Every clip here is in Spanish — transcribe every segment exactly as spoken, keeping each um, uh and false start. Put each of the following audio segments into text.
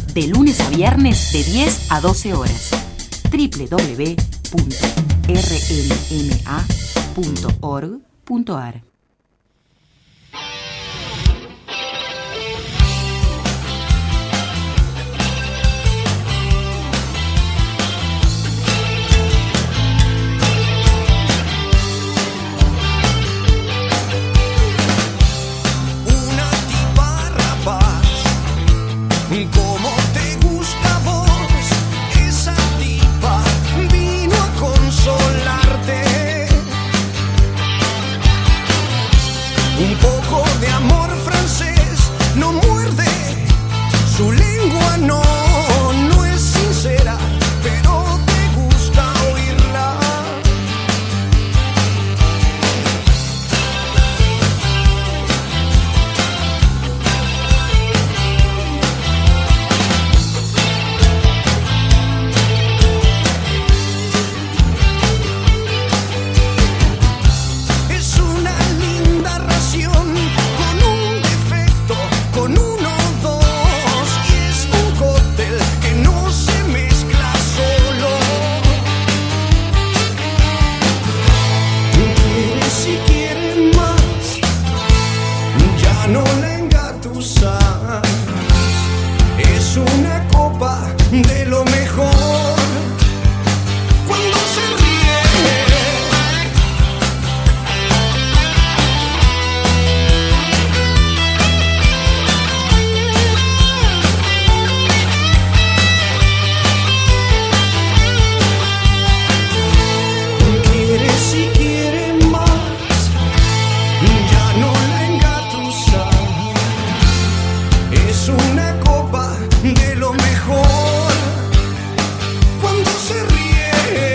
de lunes a viernes de diez a doce horas. doble u doble u doble u punto r n m a punto org punto a r. ¿Cómo te gusta a vos? Esa tipa vino a consolarte. Un poco de amor francés no muerde, su lengua no, no es sincera, pero te gusta oírla. No la engatusas, es una copa de lo mejor. Cuando se ríe, quiere si quiere más, ya no la engatusas. Es una copa de lo mejor. Cuando se ríe,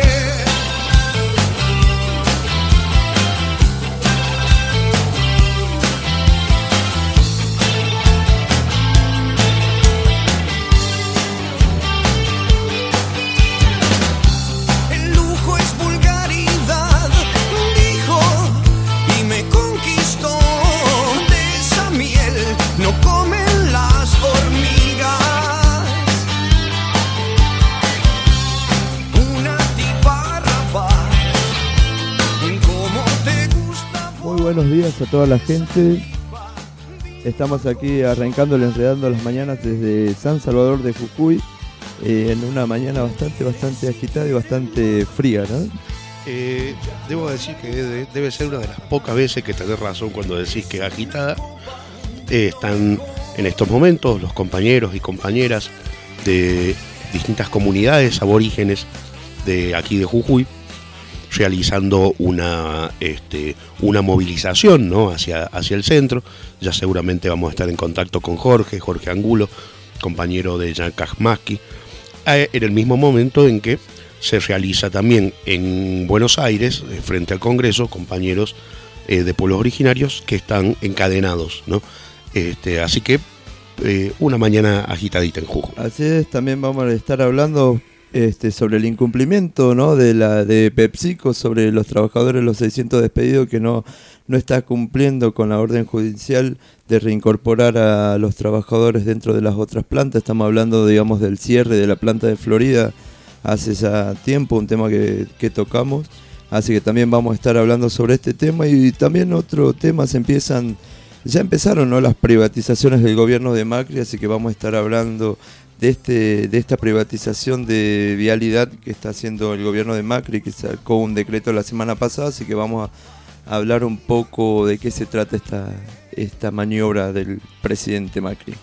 el lujo es vulgaridad, dijo, y me conquistó. De esa miel no comen las hormigas. Una tipa rapaz, ¿cómo te gusta? Muy buenos días a toda la gente. Estamos aquí arrancando el Enredando las Mañanas desde San Salvador de Jujuy, eh, en una mañana bastante, bastante agitada y bastante fría, ¿no? Eh, debo decir que debe, debe ser una de las pocas veces que tenés razón cuando decís que es agitada. Eh, están en estos momentos los compañeros y compañeras de distintas comunidades aborígenes de aquí de Jujuy realizando una, este, una movilización, ¿no? hacia, hacia el centro. Ya seguramente vamos a estar en contacto con Jorge, Jorge Angulo, compañero de Yacajmasqui, eh, en el mismo momento en que se realiza también en Buenos Aires, eh, frente al Congreso, compañeros eh, de pueblos originarios que están encadenados, ¿no? Este, así que eh, una mañana agitadita en Jujuy. Así es, también vamos a estar hablando este, sobre el incumplimiento, ¿no? de la de PepsiCo, sobre los trabajadores, los seiscientos despedidos que no, no está cumpliendo con la orden judicial de reincorporar a los trabajadores dentro de las otras plantas. Estamos hablando, digamos, del cierre de la planta de Florida hace ya tiempo, un tema que, que tocamos. Así que también vamos a estar hablando sobre este tema y también otro tema. Se empiezan, ya empezaron, ¿no? las privatizaciones del gobierno de Macri, así que vamos a estar hablando de este de esta privatización de vialidad que está haciendo el gobierno de Macri, que sacó un decreto la semana pasada, así que vamos a hablar un poco de qué se trata esta, esta maniobra del presidente Macri.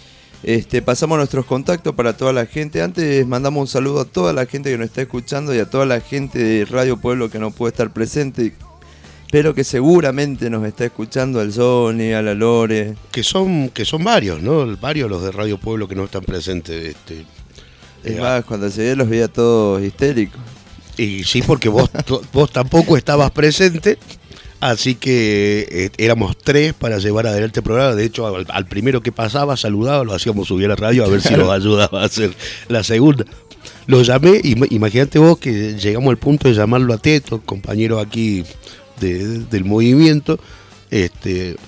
Este, pasamos a nuestros contactos para toda la gente. Antes mandamos un saludo a toda la gente que nos está escuchando y a toda la gente de Radio Pueblo que no puede estar presente, pero que seguramente nos está escuchando, al Johnny, a la Lore. Que son, que son varios, ¿no? Varios los de Radio Pueblo que no están presentes. Este, Es eh, más, cuando llegué los veía todos histéricos. Y sí, porque vos, vos tampoco estabas presente, así que eh, éramos tres para llevar adelante el programa. De hecho, al, al primero que pasaba, saludaba, lo hacíamos subir a la radio a ver si nos ayudaba a hacer la segunda. Lo llamé, im- imagínate vos que llegamos al punto de llamarlo a Teto, compañero aquí de, del movimiento, este,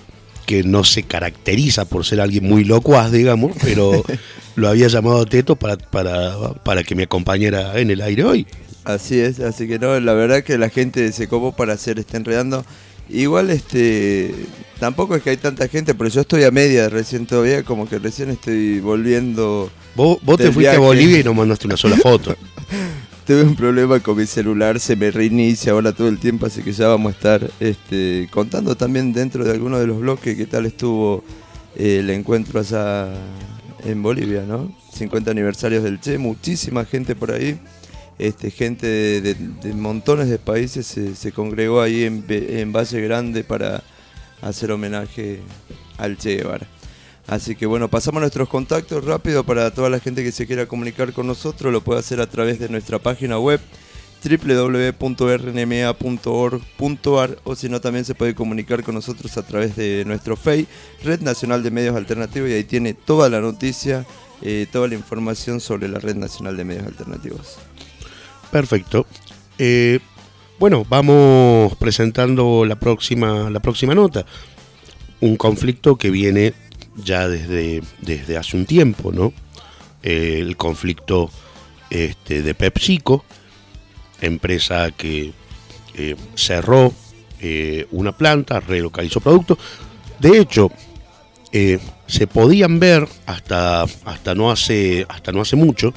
que no se caracteriza por ser alguien muy locuaz, digamos, pero lo había llamado a Teto para, para, para que me acompañara en el aire hoy. Así es, así que no, la verdad que la gente se copó para hacer este Enredando. Igual este tampoco es que hay tanta gente, pero yo estoy a media recién todavía, como que recién estoy volviendo. Vos, vos te fuiste viaje. a Bolivia y no mandaste una sola foto. Tuve un problema con mi celular, se me reinicia ahora todo el tiempo, así que ya vamos a estar este, contando también dentro de algunos de los bloques qué tal estuvo eh, el encuentro allá en Bolivia, ¿no? cincuenta aniversarios del Che, muchísima gente por ahí, este, gente de, de, de montones de países se, se congregó ahí en, en Valle Grande para hacer homenaje al Che Guevara. Así que bueno, pasamos nuestros contactos rápido para toda la gente que se quiera comunicar con nosotros, lo puede hacer a través de nuestra página web doble u doble u doble u punto r n m a punto org punto a r o si no también se puede comunicar con nosotros a través de nuestro F E I, Red Nacional de Medios Alternativos, y ahí tiene toda la noticia, eh, toda la información sobre la Red Nacional de Medios Alternativos. Perfecto. Eh, bueno, vamos presentando la próxima, la próxima nota. Un conflicto que viene ya desde, desde hace un tiempo, ¿no? Eh, el conflicto este, de PepsiCo, empresa que eh, cerró eh, una planta, relocalizó productos. De hecho, eh, se podían ver hasta, hasta, no, hace, hasta no hace mucho,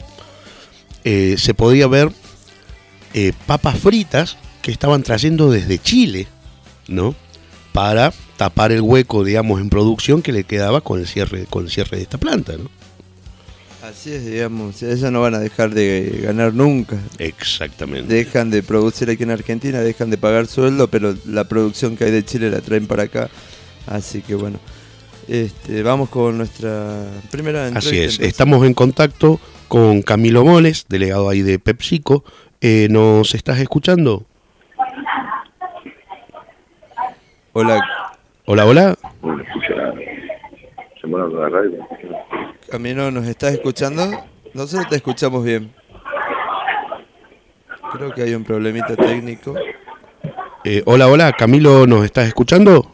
eh, se podía ver eh, papas fritas que estaban trayendo desde Chile, ¿no? Para tapar el hueco, digamos, en producción que le quedaba con el cierre, con el cierre de esta planta, ¿no? Así es, digamos, ellos no van a dejar de ganar nunca. Exactamente. Dejan de producir aquí en Argentina, dejan de pagar sueldo, pero la producción que hay de Chile la traen para acá. Así que bueno, este, vamos con nuestra primera entrevista. Así es, entonces. Estamos en contacto con Camilo Moles, delegado ahí de PepsiCo. Eh, ¿Nos estás escuchando? Hola. Hola, hola. Bueno, escucha, se muere la radio. Camilo, ¿nos estás escuchando? Nosotros te escuchamos bien. Creo que hay un problemita técnico. Eh, hola, hola, Camilo, ¿nos estás escuchando?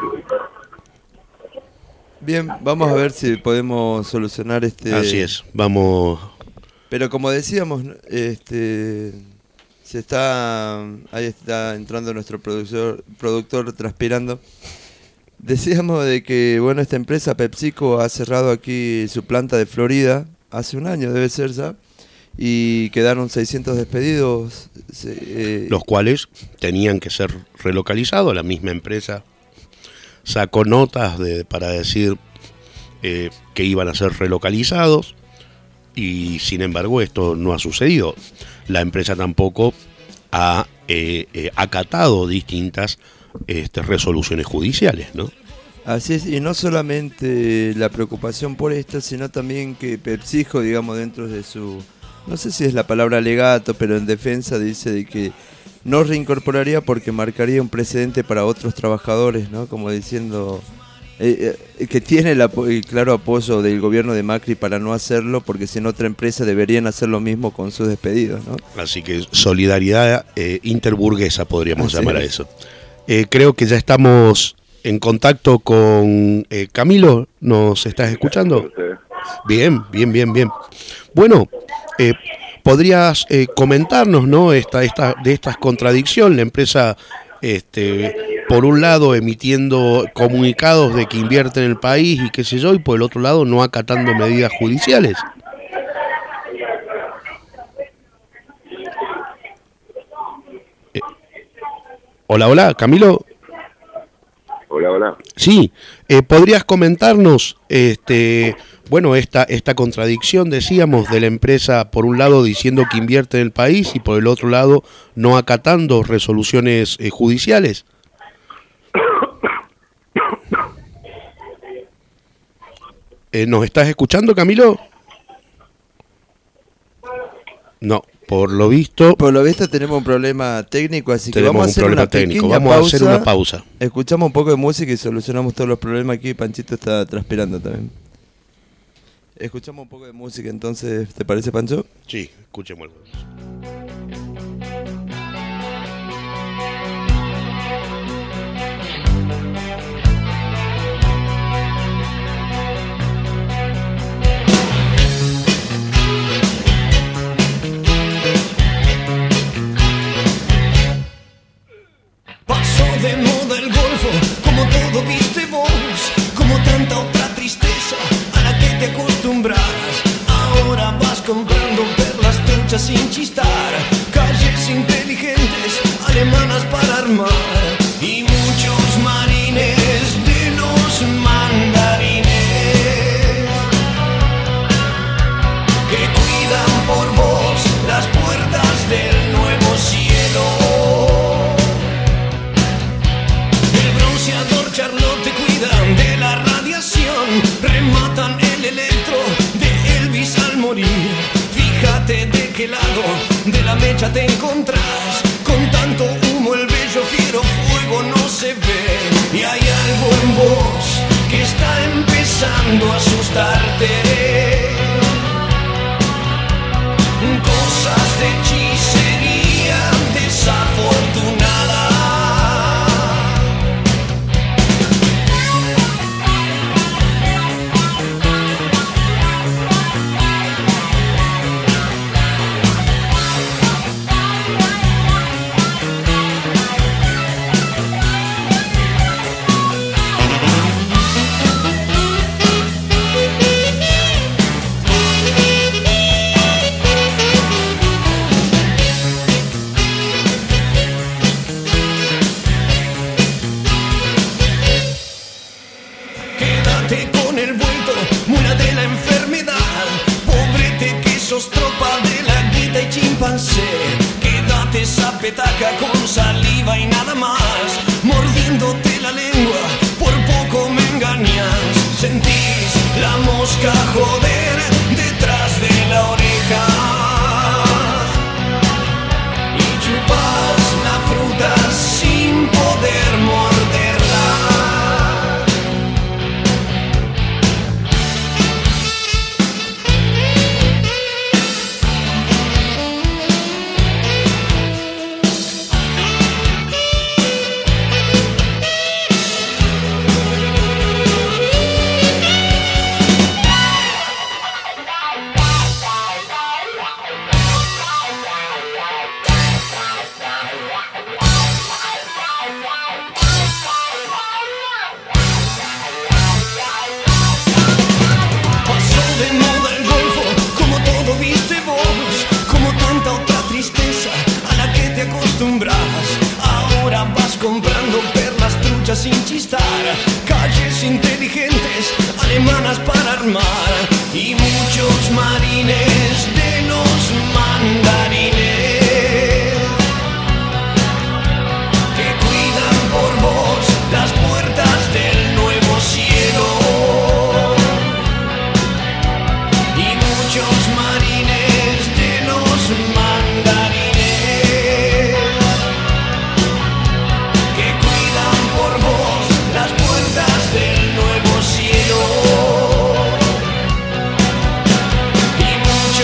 Bien, vamos a ver si podemos solucionar este... Así es, vamos... Pero como decíamos, este... se está... ahí está entrando nuestro productor, productor transpirando. Decíamos de que, bueno, esta empresa PepsiCo ha cerrado aquí su planta de Florida, hace un año debe ser ya, y quedaron seiscientos despedidos. Eh, Los cuales tenían que ser relocalizados. La misma empresa sacó notas de, para decir eh, que iban a ser relocalizados, y sin embargo esto no ha sucedido. La empresa tampoco ha eh, eh, acatado distintas Este, resoluciones judiciales, ¿no? Así es, y no solamente la preocupación por esto, sino también que PepsiCo, digamos, dentro de su, no sé si es la palabra alegato, pero en defensa dice de que no reincorporaría porque marcaría un precedente para otros trabajadores, ¿no? Como diciendo eh, eh, que tiene el, apo- el claro apoyo del gobierno de Macri para no hacerlo, porque si en otra empresa deberían hacer lo mismo con sus despedidos, ¿no? Así que solidaridad eh, interburguesa podríamos Así llamar a es. eso. Eh, creo que ya estamos en contacto con eh, Camilo. ¿Nos estás escuchando? Bien, bien, bien, bien. Bueno, eh, podrías eh, comentarnos, ¿no? Esta, esta, de estas contradicciones. La empresa, este, por un lado, emitiendo comunicados de que invierte en el país y qué sé yo, y por el otro lado, no acatando medidas judiciales. Hola, hola, Camilo. Hola, hola. Sí, eh, ¿podrías comentarnos, este, bueno, esta, esta contradicción, decíamos, de la empresa, por un lado diciendo que invierte en el país y por el otro lado no acatando resoluciones eh, judiciales? Eh, ¿Nos estás escuchando, Camilo? No. Por lo visto, Por lo visto tenemos un problema técnico, así que tenemos vamos a un hacer problema una técnico. pequeña Vamos a hacer pausa. una pausa. Escuchamos un poco de música y solucionamos todos los problemas aquí. Panchito está transpirando también. Escuchamos un poco de música entonces, ¿te parece, Pancho? Sí, escuchemos. qué lado de la mecha te encontrás. Con tanto humo el bello fiero fuego no se ve. Y hay algo en vos que está empezando a asustarte. Cosas de hechicería desafortunada. Tropa de la guita y chimpancé. Quédate esa petaca con saliva y nada más, mordiéndote la lengua, por poco me engañas. Sentís la mosca joder detrás de la oreja y chupas la fruta sin poder morderla. Ahora vas comprando perlas truchas sin chistar, calles inteligentes alemanas para armar y muchos marines de los mandarines que cuidan por vos las puertas del nuevo cielo y muchos marines de los mandarines del nuevo cielo y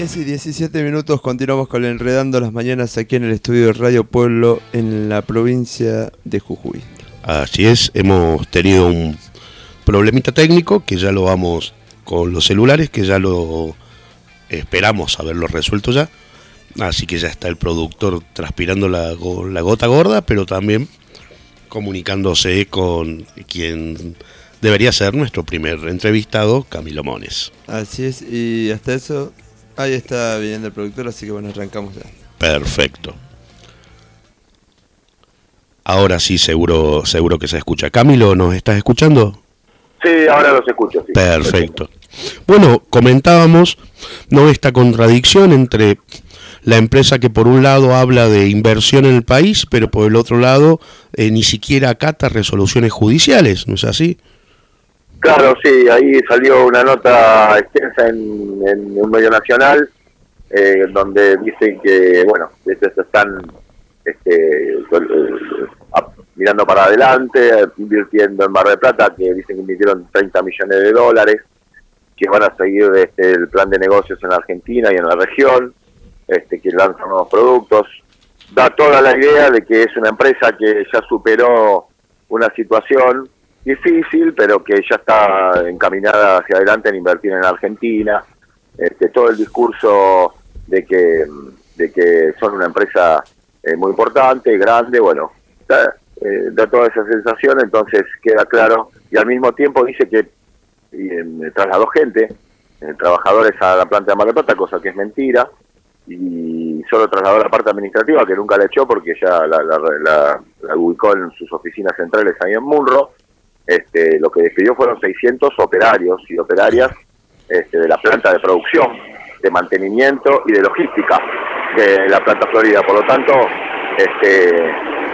diez y diecisiete minutos, continuamos con Enredando las Mañanas aquí en el estudio de Radio Pueblo en la provincia de Jujuy. Así es, hemos tenido un problemita técnico que ya lo vamos con los celulares, que ya lo esperamos haberlo resuelto ya. Así que ya está el productor transpirando la, la gota gorda, pero también comunicándose con quien debería ser nuestro primer entrevistado, Camilo Mones. Así es, y hasta eso, ahí está viniendo el productor, así que bueno, arrancamos ya. Perfecto. Ahora sí, seguro, seguro que se escucha. Camilo, ¿nos estás escuchando? Sí, ahora los escucho. Sí. Perfecto. Bueno, comentábamos, ¿no?, esta contradicción entre la empresa que por un lado habla de inversión en el país, pero por el otro lado eh, ni siquiera acata resoluciones judiciales, ¿no es así? Claro, sí, ahí salió una nota extensa en, en un medio nacional, eh, donde dicen que, bueno, se están este, mirando para adelante, invirtiendo en Mar del Plata, que dicen que invirtieron treinta millones de dólares, que van a seguir este, el plan de negocios en Argentina y en la región, este, que lanzan nuevos productos. Da toda la idea de que es una empresa que ya superó una situación difícil, pero que ya está encaminada hacia adelante en invertir en Argentina. Este, todo el discurso de que de que son una empresa eh, muy importante, grande, bueno, da, eh, da toda esa sensación, entonces queda claro, y al mismo tiempo dice que y, eh, trasladó gente, eh, trabajadores a la planta de Mar del Plata, cosa que es mentira, y solo trasladó la parte administrativa, que nunca la echó porque ya la, la, la, la ubicó en sus oficinas centrales ahí en Munro. Este, lo que despidió fueron seiscientos operarios y operarias este, de la planta de producción, de mantenimiento y de logística de la planta Florida. Por lo tanto, este,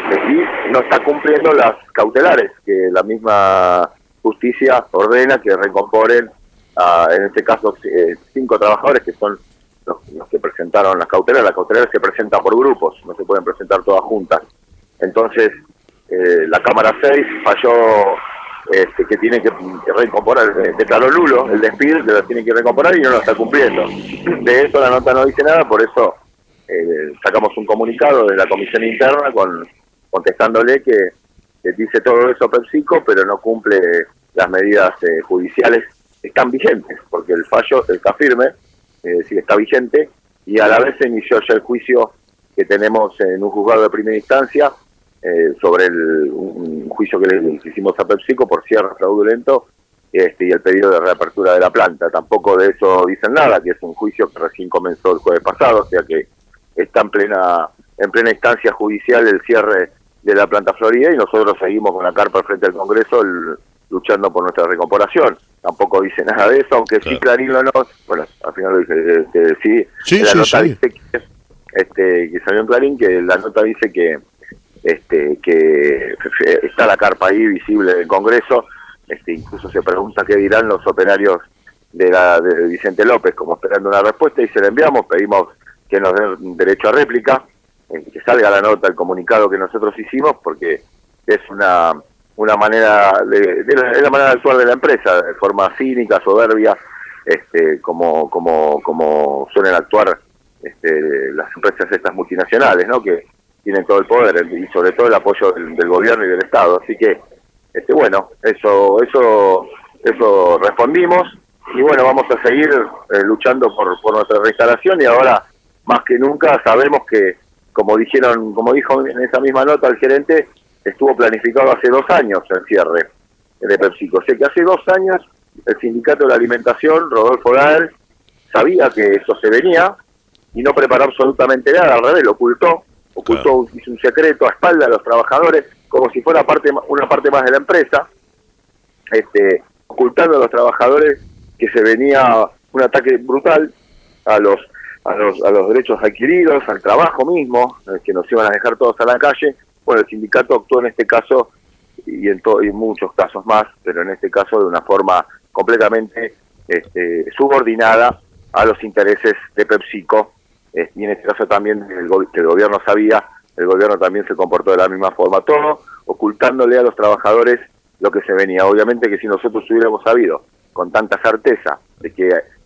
y no está cumpliendo las cautelares que la misma justicia ordena que reincorporen a, en este caso, eh, cinco trabajadores que son los, los que presentaron las cautelares. Las cautelares se presentan por grupos, no se pueden presentar todas juntas. Entonces, eh, la Cámara seis falló Este, que tiene que reincorporar, declaró Lulo el despido, que lo tiene que reincorporar y no lo está cumpliendo. De eso la nota no dice nada, por eso eh, sacamos un comunicado de la comisión interna con contestándole que, que dice todo eso PepsiCo, pero no cumple las medidas eh, judiciales, están vigentes, porque el fallo está firme, es decir, está vigente, y a la vez se inició ya el juicio que tenemos en un juzgado de primera instancia, Eh, sobre el, un juicio que le hicimos a PepsiCo por cierre fraudulento este, y el pedido de reapertura de la planta. Tampoco de eso dicen nada, que es un juicio que recién comenzó el jueves pasado, o sea que está en plena en plena instancia judicial el cierre de la planta Florida y nosotros seguimos con la carpa frente al Congreso el, luchando por nuestra recuperación. Tampoco dice nada de eso, aunque claro. Sí Clarín lo no, bueno, al final lo dije, este, sí, sí, la sí, nota sí. dice que, este, que salió en Clarín, que la nota dice que Este, que está la carpa ahí visible del Congreso, este, incluso se pregunta qué dirán los operarios de la de Vicente López, como esperando una respuesta, y se la enviamos, pedimos que nos den derecho a réplica, eh, que salga la nota, el comunicado que nosotros hicimos, porque es una una manera de, de la, de la manera de actuar de la empresa, de forma cínica, soberbia, este, como como como suelen actuar este, las empresas estas multinacionales, ¿no? Que tienen todo el poder y sobre todo el apoyo del, del gobierno y del Estado, así que este bueno eso eso eso respondimos y bueno, vamos a seguir eh, luchando por, por nuestra reinstalación, y ahora más que nunca sabemos que, como dijeron como dijo en esa misma nota el gerente, estuvo planificado hace dos años el cierre de PepsiCo, o sea que hace dos años el sindicato de la alimentación, Rodolfo Gael, sabía que eso se venía y no preparó absolutamente nada, al revés, lo ocultó ocultó, claro. Hizo un secreto a espalda de los trabajadores, como si fuera parte una parte más de la empresa, este, ocultando a los trabajadores que se venía un ataque brutal a los a los a los derechos adquiridos, al trabajo mismo, que nos iban a dejar todos a la calle. Bueno, el sindicato actuó en este caso y en, to, y en muchos casos más, pero en este caso de una forma completamente este, subordinada a los intereses de PepsiCo. Y en este caso también el, go- que el gobierno sabía, el gobierno también se comportó de la misma forma, todo ocultándole a los trabajadores lo que se venía. Obviamente que si nosotros hubiéramos sabido con tanta certeza de que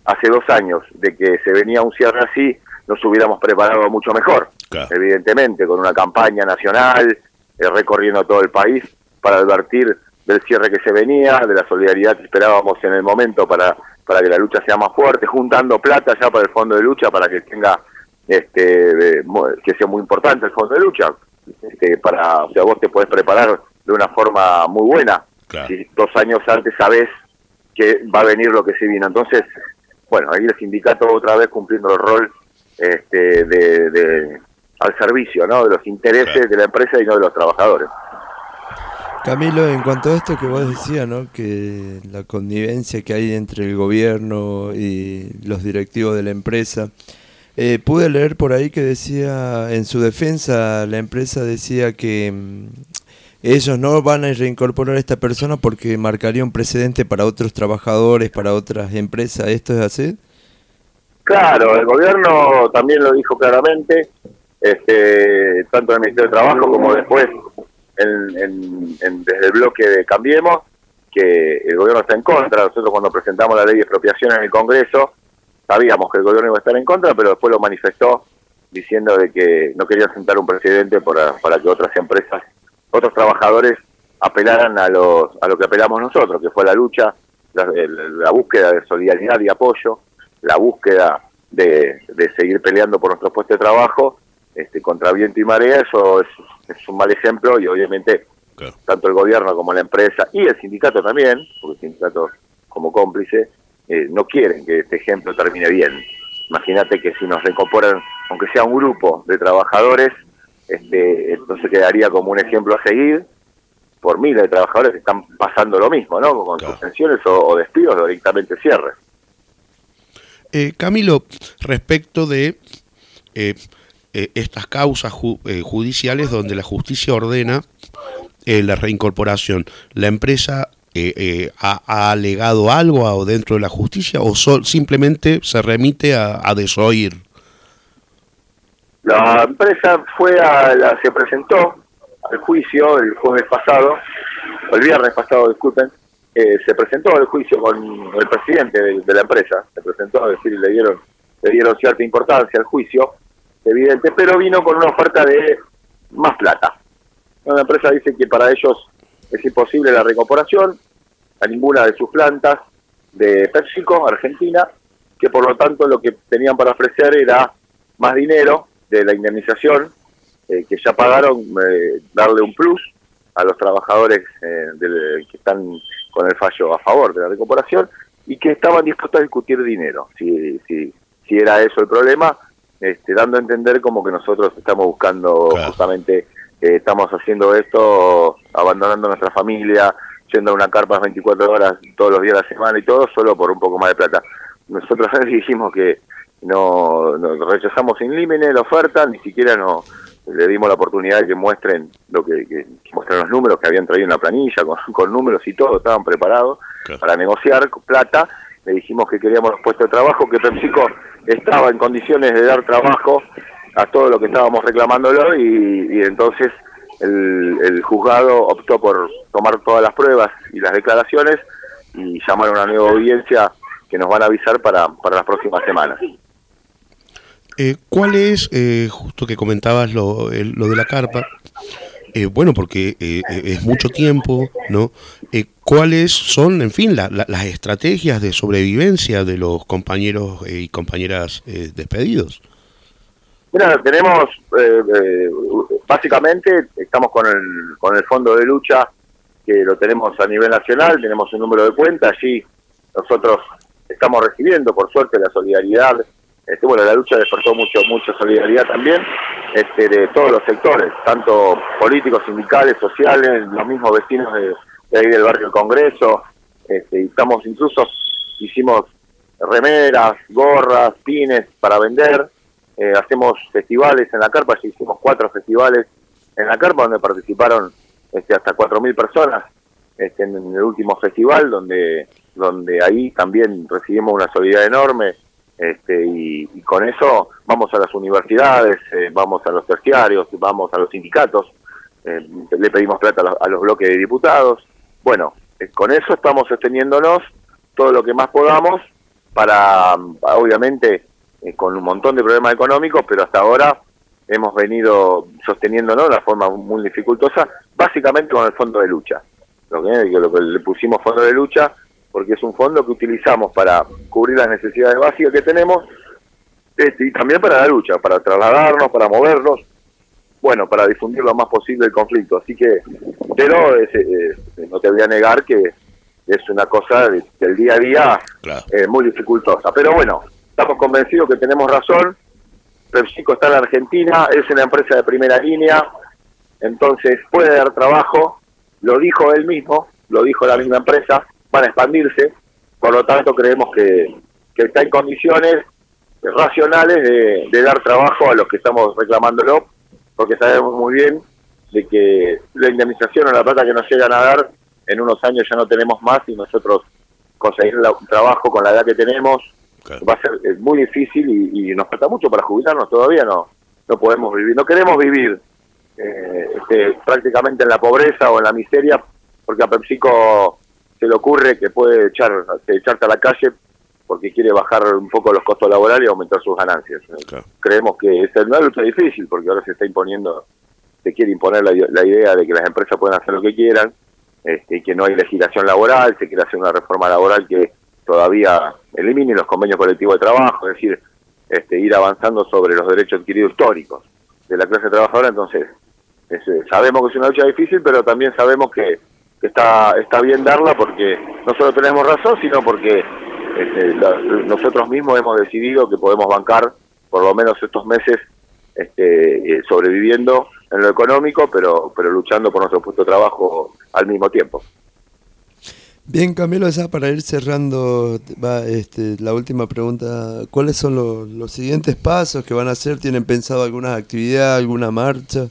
hace dos años de que se venía un cierre así, nos hubiéramos preparado mucho mejor, claro. Evidentemente, con una campaña nacional, eh, recorriendo todo el país para advertir del cierre que se venía, de la solidaridad que esperábamos en el momento para, para que la lucha sea más fuerte, juntando plata ya para el fondo de lucha, para que tenga, este, eh, que sea muy importante el fondo de lucha, este, para, o sea, vos te podés preparar de una forma muy buena, claro. Si dos años antes sabés que va a venir lo que se vino. Entonces, bueno, ahí el sindicato otra vez cumpliendo el rol este, de, de al servicio, ¿no? De los intereses claro. de la empresa y no de los trabajadores. Camilo, en cuanto a esto que vos decías, ¿no? Que la connivencia que hay entre el gobierno y los directivos de la empresa, eh, pude leer por ahí que decía, en su defensa, la empresa decía que mmm, ellos no van a reincorporar a esta persona porque marcaría un precedente para otros trabajadores, para otras empresas. ¿Esto es así? Claro, el gobierno también lo dijo claramente, este, tanto en el Ministerio de Trabajo como después en, en, en, desde el bloque de Cambiemos, que el gobierno está en contra. Nosotros cuando presentamos la ley de expropiación en el Congreso, sabíamos que el gobierno iba a estar en contra, pero después lo manifestó diciendo de que no quería sentar un precedente para, para que otras empresas, otros trabajadores apelaran a los a lo que apelamos nosotros, que fue la lucha, la, la búsqueda de solidaridad y apoyo, la búsqueda de, de seguir peleando por nuestros puestos de trabajo, este, contra viento y marea. Eso es, es un mal ejemplo y obviamente claro. Tanto el gobierno como la empresa y el sindicato también, porque el sindicato como cómplice, eh, no quieren que este ejemplo termine bien. Imagínate que si nos reincorporan, aunque sea un grupo de trabajadores, este, entonces quedaría como un ejemplo a seguir por miles de trabajadores que están pasando lo mismo, ¿no? Con claro. suspensiones o, o despidos o directamente cierres. Eh, Camilo, respecto de eh, eh, estas causas ju eh, judiciales donde la justicia ordena eh, la reincorporación, ¿la empresa eh, eh, ha, ha alegado algo a, dentro de la justicia o sol, simplemente se remite a, a desoír? La empresa fue a la, se presentó al juicio el jueves pasado, el viernes pasado, disculpen, eh, se presentó al juicio con el presidente de, de la empresa, se presentó, es decir, le dieron, le dieron cierta importancia al juicio, evidente, pero vino con una oferta de más plata. La empresa dice que para ellos es imposible la reincorporación a ninguna de sus plantas de PepsiCo, Argentina, que por lo tanto lo que tenían para ofrecer era más dinero de la indemnización, eh, que ya pagaron, eh, darle un plus a los trabajadores eh, de, que están con el fallo a favor de la reincorporación y que estaban dispuestos a discutir dinero, si, si, si era eso el problema, este, dando a entender como que nosotros estamos buscando claro. justamente, eh, estamos haciendo esto, abandonando nuestra familia, yendo a una carpa veinticuatro horas todos los días de la semana y todo, solo por un poco más de plata. Nosotros dijimos que no, no rechazamos sin límite la oferta, ni siquiera no le dimos la oportunidad de que muestren lo que, que, que muestren los números que habían traído en la planilla con, con números y todo, estaban preparados claro. para negociar plata. Le dijimos que queríamos los puestos de trabajo, que PepsiCo estaba en condiciones de dar trabajo a todo lo que estábamos reclamándolo y, y entonces el, el juzgado optó por tomar todas las pruebas y las declaraciones y llamar a una nueva audiencia que nos van a avisar para, para las próximas semanas. Eh, ¿Cuál es, eh, justo que comentabas lo, el, lo de la carpa, eh, bueno, porque eh, es mucho tiempo, ¿no? Eh, ¿Cuáles son, en fin, la, la, las estrategias de sobrevivencia de los compañeros eh, y compañeras eh, despedidos? Mira, tenemos, eh, eh, básicamente, estamos con el, con el fondo de lucha, que lo tenemos a nivel nacional, tenemos un número de cuenta, allí nosotros estamos recibiendo, por suerte, la solidaridad. Este, bueno, la lucha despertó mucho, mucha solidaridad también este, de todos los sectores, tanto políticos, sindicales, sociales, los mismos vecinos de, de ahí del barrio del Congreso. Este, y estamos incluso, hicimos remeras, gorras, pines para vender, eh, hacemos festivales en la carpa, ya hicimos cuatro festivales en la carpa donde participaron este, hasta cuatro mil personas este, en el último festival, donde, donde ahí también recibimos una solidaridad enorme. Este, y, y con eso vamos a las universidades, eh, vamos a los terciarios, vamos a los sindicatos, eh, le pedimos plata a los, a los bloques de diputados. Bueno, eh, con eso estamos sosteniéndonos todo lo que más podamos para, obviamente, eh, con un montón de problemas económicos, pero hasta ahora hemos venido sosteniéndonos de una forma muy dificultosa, básicamente con el fondo de lucha. Lo que, lo que le pusimos fondo de lucha, porque es un fondo que utilizamos para cubrir las necesidades básicas que tenemos, este, y también para la lucha, para trasladarnos, para movernos, bueno, para difundir lo más posible el conflicto. Así que, pero es, eh, no te voy a negar que es una cosa de, del día a día Claro. eh, muy dificultosa. Pero bueno, estamos convencidos que tenemos razón. PepsiCo está en la Argentina, es una empresa de primera línea, entonces puede dar trabajo, lo dijo él mismo, lo dijo la misma empresa, van a expandirse, por lo tanto creemos que, que está en condiciones racionales de, de dar trabajo a los que estamos reclamándolo, porque sabemos muy bien de que la indemnización o la plata que nos llegan a dar, en unos años ya no tenemos más y nosotros conseguir la, un trabajo con la edad que tenemos, Claro. va a ser eh, muy difícil y, y nos falta mucho para jubilarnos, todavía no no podemos vivir, no queremos vivir eh, este, prácticamente en la pobreza o en la miseria, porque a PepsiCo se le ocurre que puede echar echarte a la calle porque quiere bajar un poco los costos laborales y aumentar sus ganancias. Claro. Creemos que es una lucha difícil, porque ahora se está imponiendo, se quiere imponer la, la idea de que las empresas pueden hacer lo que quieran, este, que no hay legislación laboral, se quiere hacer una reforma laboral que todavía elimine los convenios colectivos de trabajo, es decir, este, ir avanzando sobre los derechos adquiridos históricos de la clase trabajadora. Entonces, es, sabemos que es una lucha difícil, pero también sabemos que, que está está bien darla, porque no solo tenemos razón, sino porque este, la, nosotros mismos hemos decidido que podemos bancar por lo menos estos meses este, eh, sobreviviendo en lo económico, pero pero luchando por nuestro puesto de trabajo al mismo tiempo. Bien, Camilo, ya para ir cerrando va este, la última pregunta, ¿cuáles son los, los siguientes pasos que van a hacer? ¿Tienen pensado alguna actividad, alguna marcha?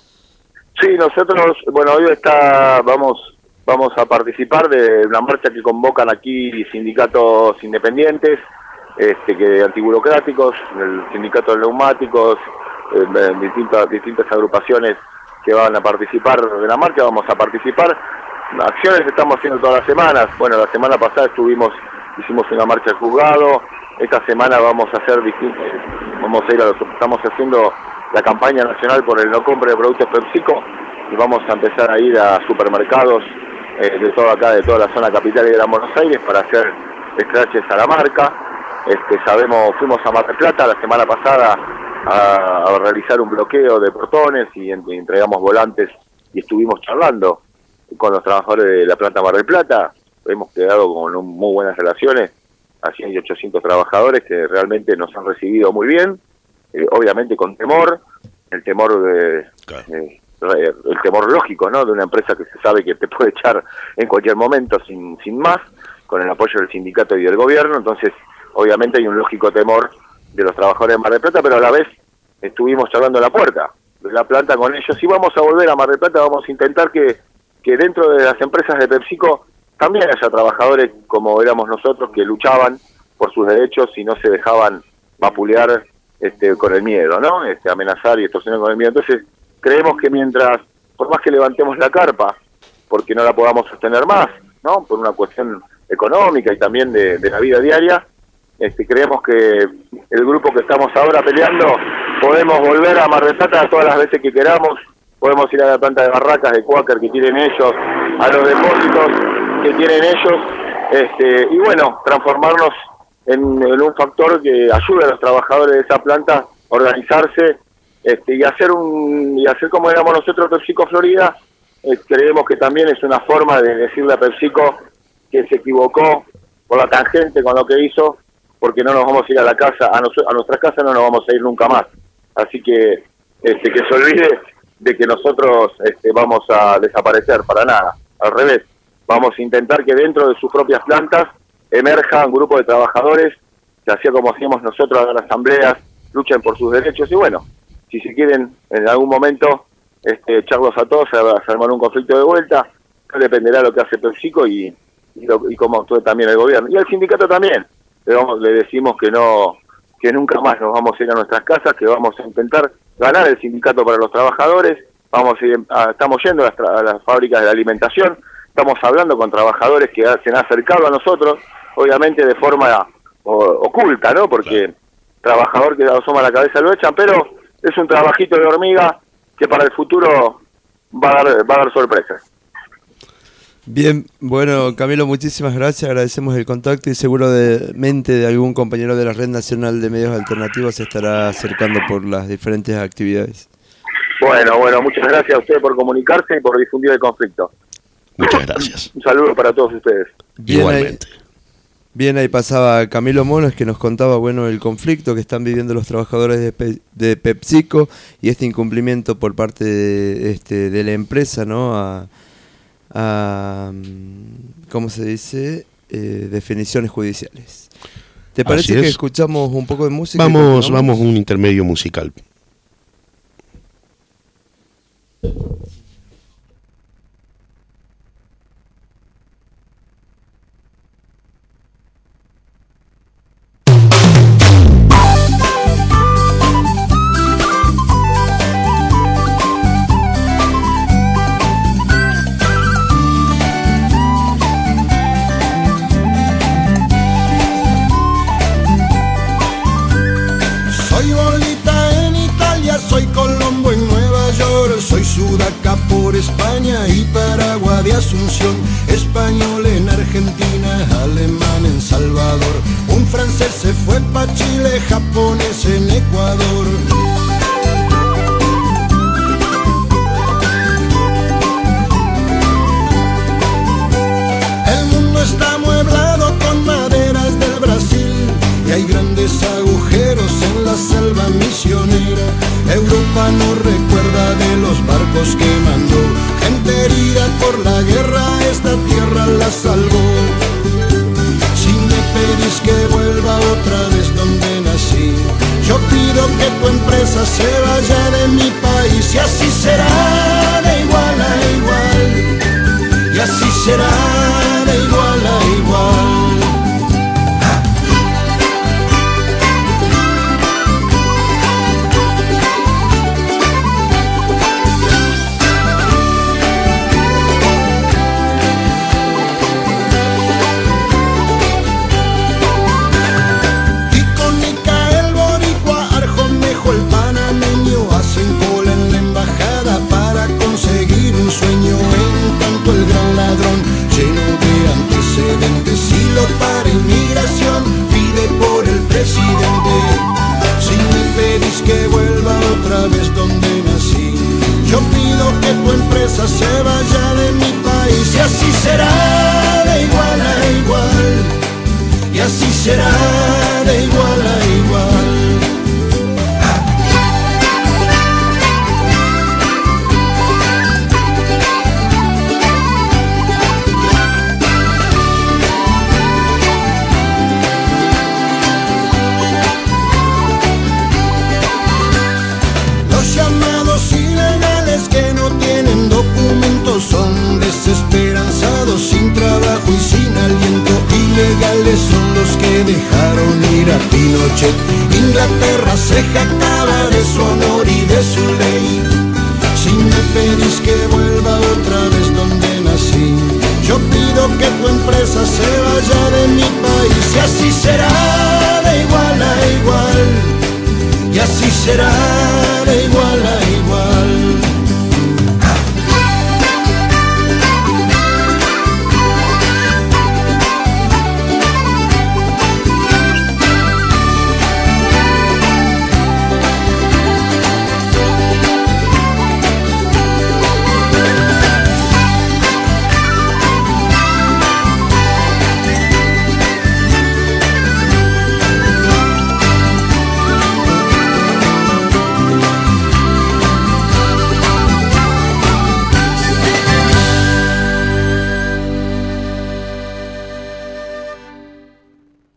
Sí, nosotros, bueno, hoy está, vamos vamos a participar de una marcha que convocan aquí sindicatos independientes, este que antiburocráticos, el sindicato de neumáticos, eh, distintas distintas agrupaciones que van a participar de la marcha. Vamos a participar. Acciones que estamos haciendo todas las semanas. Bueno, la semana pasada estuvimos, hicimos una marcha al juzgado. Esta semana vamos a hacer distintos, vamos a ir a los, estamos haciendo la campaña nacional por el no compre de productos PepsiCo y vamos a empezar a ir a supermercados eh, de toda acá, de toda la zona capital y de Gran Buenos Aires para hacer scratches a la marca. Este, sabemos, fuimos a Mar del Plata la semana pasada a, a realizar un bloqueo de portones y, en, y entregamos volantes y estuvimos charlando con los trabajadores de la planta Mar del Plata. Hemos quedado con un, muy buenas relaciones, a cien y ochocientos trabajadores que realmente nos han recibido muy bien, eh, obviamente con temor, el temor de, Claro. eh, el temor lógico, ¿no?, de una empresa que se sabe que te puede echar en cualquier momento sin, sin más, con el apoyo del sindicato y del gobierno. Entonces obviamente hay un lógico temor de los trabajadores de Mar del Plata, pero a la vez estuvimos charlando a la puerta de la planta con ellos y vamos a volver a Mar del Plata. Vamos a intentar que que dentro de las empresas de PepsiCo también haya trabajadores como éramos nosotros, que luchaban por sus derechos y no se dejaban vapulear este, con el miedo, ¿no? Este, amenazar y extorsionar con el miedo. Entonces creemos que mientras, por más que levantemos la carpa, porque no la podamos sostener más, ¿no?, por una cuestión económica y también de, de la vida diaria, este, creemos que el grupo que estamos ahora peleando podemos volver a Mar del Plata todas las veces que queramos. Podemos ir a la planta de barracas de Quaker que tienen ellos, a los depósitos que tienen ellos, este, y bueno, transformarnos en, en un factor que ayude a los trabajadores de esa planta a organizarse este, y hacer un y hacer como éramos nosotros PepsiCo Florida. Eh, creemos que también es una forma de decirle a PepsiCo que se equivocó por la tangente con lo que hizo, porque no nos vamos a ir a la casa, a, nos, a nuestra casa no nos vamos a ir nunca más. Así que este, que se olvide de que nosotros este, vamos a desaparecer, para nada, al revés, vamos a intentar que dentro de sus propias plantas emerja un grupo de trabajadores que, así como hacíamos nosotros en las asambleas, luchen por sus derechos y bueno, si se quieren en algún momento este, echarlos a todos, se armar un conflicto de vuelta, que dependerá de lo que hace PepsiCo y, y, lo, y cómo actúe también el gobierno. Y al sindicato también, le, vamos, le decimos que no que nunca más nos vamos a ir a nuestras casas, que vamos a intentar ganar el sindicato para los trabajadores. Vamos a ir, a, estamos yendo a las, a las fábricas de la alimentación, estamos hablando con trabajadores que se han acercado a nosotros, obviamente de forma o- oculta, ¿no? Porque Claro. trabajador que asoma la cabeza lo echan, pero es un trabajito de hormiga que para el futuro va a dar, va a dar sorpresas. Bien, bueno, Camilo, muchísimas gracias, agradecemos el contacto y seguramente de algún compañero de la Red Nacional de Medios Alternativos se estará acercando por las diferentes actividades. Bueno, bueno, muchas gracias a ustedes por comunicarse y por difundir el conflicto. Muchas gracias. Un saludo para todos ustedes. Bien, Igualmente. Ahí, bien, ahí pasaba Camilo Monos que nos contaba, bueno, el conflicto que están viviendo los trabajadores de, Pe- de PepsiCo y este incumplimiento por parte de, este, de la empresa, ¿no? A, a ¿cómo se dice? Eh, definiciones judiciales. ¿Te parece Así que es. escuchamos un poco de música? y Vamos, continuamos? vamos a un intermedio musical. Soy Bolita en Italia, soy Colombo en Nueva York, soy Sudaca por España y Paraguay de Asunción, español en Argentina, alemán en Salvador, un francés se fue pa' Chile, japonés en Ecuador. El mundo está amueblado con maderas del Brasil y hay grandes agujeros en la selva misionera. Europa no recuerda de los barcos que mandó, gente herida por la guerra, esta tierra la salvó. Si me pedís que vuelva otra vez donde nací, yo pido que tu empresa se vaya de mi país y así será de igual a igual, y así será de igual a igual. Icónica el boricua, Arjomejo el panameño, hacen cola en la embajada para conseguir un sueño. En tanto el gran ladrón, lleno de antecedentes, y lo para inmigración pide por el presidente. Si me pedís que vuelva otra vez donde nací, yo pido que tu empresa se vaya de mi país y así será de igual a igual, y así será de igual a igual. Los llamados ilegales que no tienen documentos son desesperanzados, sin trabajo y sin aliento. Ilegales son los que dejaron ir a Pinochet. Inglaterra se jactaba de su honor y de su ley. Si me pedís que vuelva otra vez donde nací, yo pido que tu empresa se vaya de mi país y así será de igual a igual, y así será